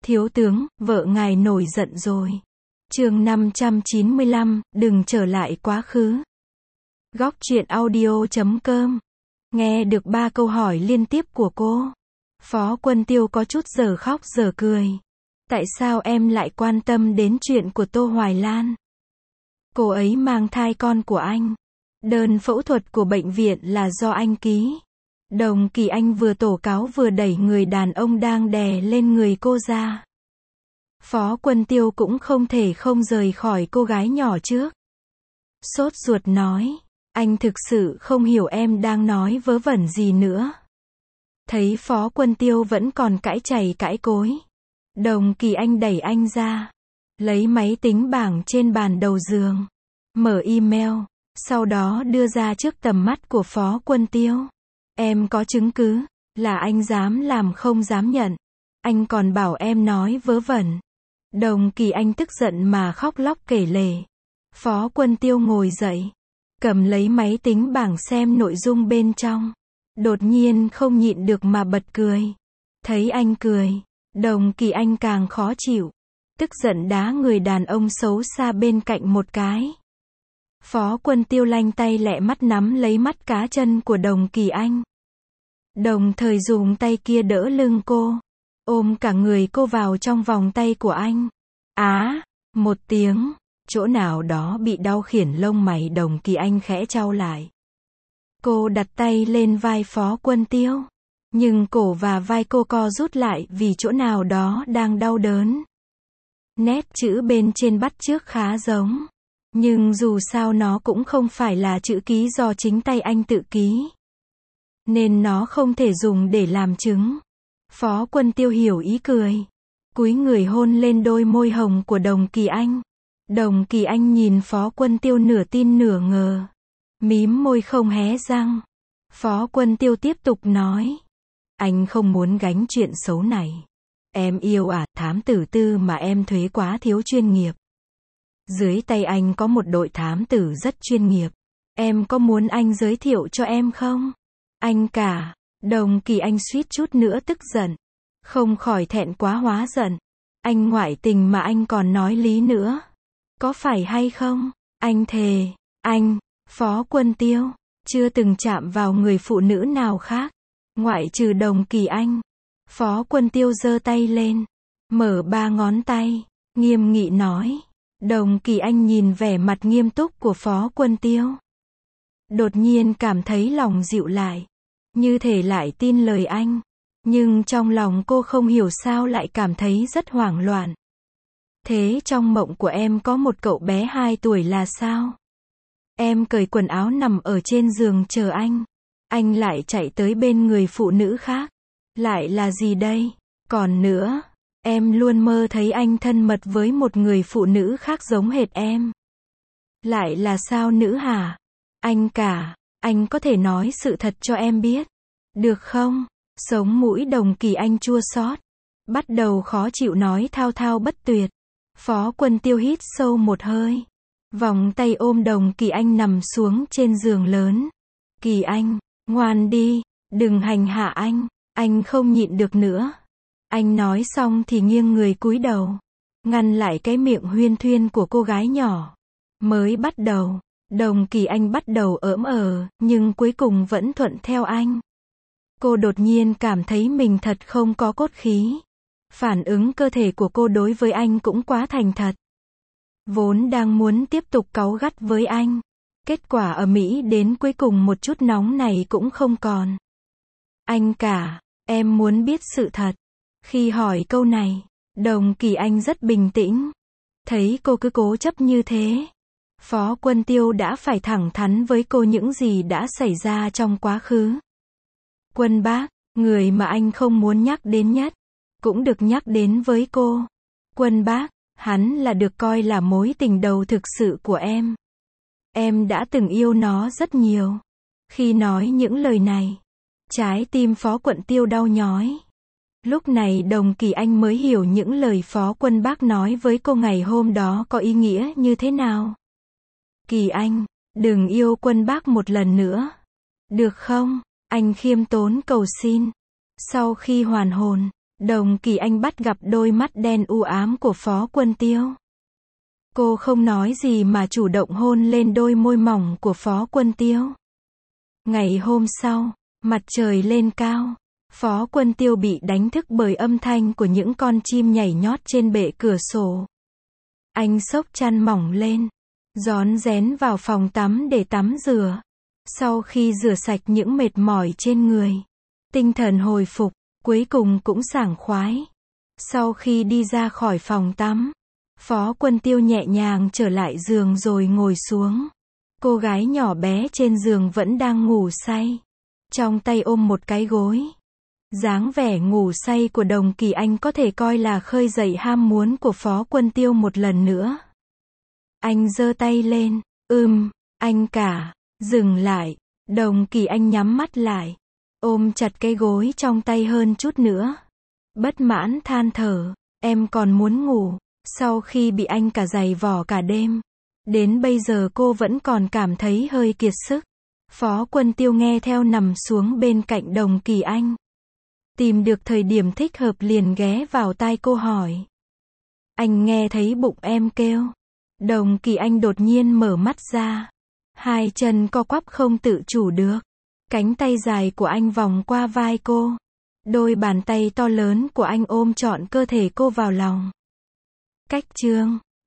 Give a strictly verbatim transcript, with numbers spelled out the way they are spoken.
Thiếu tướng, vợ ngài nổi giận rồi. Chương năm trăm chín mươi lăm, đừng trở lại quá khứ. Góc truyện audio chấm com. Nghe được ba câu hỏi liên tiếp của cô, Phó Quân Tiêu có chút giờ khóc giờ cười. Tại sao em lại quan tâm đến chuyện của Tô Hoài Lan? Cô ấy mang thai con của anh. Đơn phẫu thuật của bệnh viện là do anh ký. Đồng Kỳ Anh vừa tố cáo vừa đẩy người đàn ông đang đè lên người cô ra. Phó Quân Tiêu cũng không thể không rời khỏi cô gái nhỏ trước. Sốt ruột nói, anh thực sự không hiểu em đang nói vớ vẩn gì nữa. Thấy Phó Quân Tiêu vẫn còn cãi chày cãi cối, Đồng Kỳ Anh đẩy anh ra, lấy máy tính bảng trên bàn đầu giường, mở email, sau đó đưa ra trước tầm mắt của Phó Quân Tiêu. Em có chứng cứ, là anh dám làm không dám nhận. Anh còn bảo em nói vớ vẩn. Đồng Kỳ Anh tức giận mà khóc lóc kể lể. Phó Quân Tiêu ngồi dậy, cầm lấy máy tính bảng xem nội dung bên trong. Đột nhiên không nhịn được mà bật cười. Thấy anh cười, Đồng Kỳ Anh càng khó chịu. Tức giận đá người đàn ông xấu xa bên cạnh một cái. Phó Quân Tiêu lanh tay lẹ mắt nắm lấy mắt cá chân của Đồng Kỳ Anh. Đồng thời dùng tay kia đỡ lưng cô, ôm cả người cô vào trong vòng tay của anh. Á, một tiếng, chỗ nào đó bị đau khiển lông mày Đồng Kỳ Anh khẽ chau lại. Cô đặt tay lên vai Phó Quân Tiêu, nhưng cổ và vai cô co rút lại vì chỗ nào đó đang đau đớn. Nét chữ bên trên bắt chước khá giống, nhưng dù sao nó cũng không phải là chữ ký do chính tay anh tự ký, nên nó không thể dùng để làm chứng. Phó Quân Tiêu hiểu ý cười, cúi người hôn lên đôi môi hồng của Đồng Kỳ Anh. Đồng Kỳ Anh nhìn Phó Quân Tiêu nửa tin nửa ngờ, mím môi không hé răng. Phó Quân Tiêu tiếp tục nói, anh không muốn gánh chuyện xấu này. Em yêu à, thám tử tư mà em thuế quá thiếu chuyên nghiệp. Dưới tay anh có một đội thám tử rất chuyên nghiệp. Em có muốn anh giới thiệu cho em không? Anh cả. Đồng Kỳ Anh suýt chút nữa tức giận, không khỏi thẹn quá hóa giận. Anh ngoại tình mà anh còn nói lý nữa. Có phải hay không? Anh thề, anh, Phó Quân Tiêu, chưa từng chạm vào người phụ nữ nào khác, ngoại trừ Đồng Kỳ Anh. Phó Quân Tiêu giơ tay lên, mở ba ngón tay, nghiêm nghị nói. Đồng Kỳ Anh nhìn vẻ mặt nghiêm túc của Phó Quân Tiêu, đột nhiên cảm thấy lòng dịu lại, như thể lại tin lời anh. Nhưng trong lòng cô không hiểu sao lại cảm thấy rất hoảng loạn. Thế trong mộng của em có một cậu bé hai tuổi là sao? Em cởi quần áo nằm ở trên giường chờ anh. Anh lại chạy tới bên người phụ nữ khác. Lại là gì đây? Còn nữa, em luôn mơ thấy anh thân mật với một người phụ nữ khác giống hệt em. Lại là sao nữ hả? Anh cả, anh có thể nói sự thật cho em biết, được không? Sống mũi Đồng Kỳ Anh chua xót, bắt đầu khó chịu nói thao thao bất tuyệt. Phó Quân Tiêu hít sâu một hơi, vòng tay ôm Đồng Kỳ Anh nằm xuống trên giường lớn. Kỳ Anh, ngoan đi, đừng hành hạ anh, anh không nhịn được nữa. Anh nói xong thì nghiêng người cúi đầu, ngăn lại cái miệng huyên thuyên của cô gái nhỏ. Mới bắt đầu, Đồng Kỳ Anh bắt đầu ỡm ờ, nhưng cuối cùng vẫn thuận theo anh. Cô đột nhiên cảm thấy mình thật không có cốt khí. Phản ứng cơ thể của cô đối với anh cũng quá thành thật. Vốn đang muốn tiếp tục cáu gắt với anh, kết quả ở Mỹ đến cuối cùng một chút nóng này cũng không còn. Anh cả, em muốn biết sự thật. Khi hỏi câu này, Đồng Kỳ Anh rất bình tĩnh. Thấy cô cứ cố chấp như thế, Phó Quân Tiêu đã phải thẳng thắn với cô những gì đã xảy ra trong quá khứ. Quân bác, người mà anh không muốn nhắc đến nhất, cũng được nhắc đến với cô. Quân bác, hắn là được coi là mối tình đầu thực sự của em. Em đã từng yêu nó rất nhiều. Khi nói những lời này, trái tim Phó Quân Tiêu đau nhói. Lúc này Đồng Kỳ Anh mới hiểu những lời Phó Quân bác nói với cô ngày hôm đó có ý nghĩa như thế nào. Kỳ Anh, đừng yêu Quân bác một lần nữa. Được không? Anh khiêm tốn cầu xin. Sau khi hoàn hồn, Đồng Kỳ Anh bắt gặp đôi mắt đen u ám của Phó Quân Tiêu. Cô không nói gì mà chủ động hôn lên đôi môi mỏng của Phó Quân Tiêu. Ngày hôm sau, mặt trời lên cao, Phó Quân Tiêu bị đánh thức bởi âm thanh của những con chim nhảy nhót trên bệ cửa sổ. Anh xốc chăn mỏng lên, rón rén vào phòng tắm để tắm rửa. Sau khi rửa sạch những mệt mỏi trên người, tinh thần hồi phục, cuối cùng cũng sảng khoái. Sau khi đi ra khỏi phòng tắm, Phó Quân Tiêu nhẹ nhàng trở lại giường rồi ngồi xuống. Cô gái nhỏ bé trên giường vẫn đang ngủ say, trong tay ôm một cái gối. Dáng vẻ ngủ say của Đồng Kỳ Anh có thể coi là khơi dậy ham muốn của Phó Quân Tiêu một lần nữa. Anh giơ tay lên, ưm, anh cả, dừng lại. Đồng Kỳ Anh nhắm mắt lại, ôm chặt cái gối trong tay hơn chút nữa. Bất mãn than thở, em còn muốn ngủ. Sau khi bị anh cả giày vò cả đêm, đến bây giờ cô vẫn còn cảm thấy hơi kiệt sức. Phó Quân Tiêu nghe theo nằm xuống bên cạnh Đồng Kỳ Anh. Tìm được thời điểm thích hợp liền ghé vào tai cô hỏi. Anh nghe thấy bụng em kêu. Đồng Kỳ Anh đột nhiên mở mắt ra. Hai chân co quắp không tự chủ được. Cánh tay dài của anh vòng qua vai cô. Đôi bàn tay to lớn của anh ôm trọn cơ thể cô vào lòng. Cách chương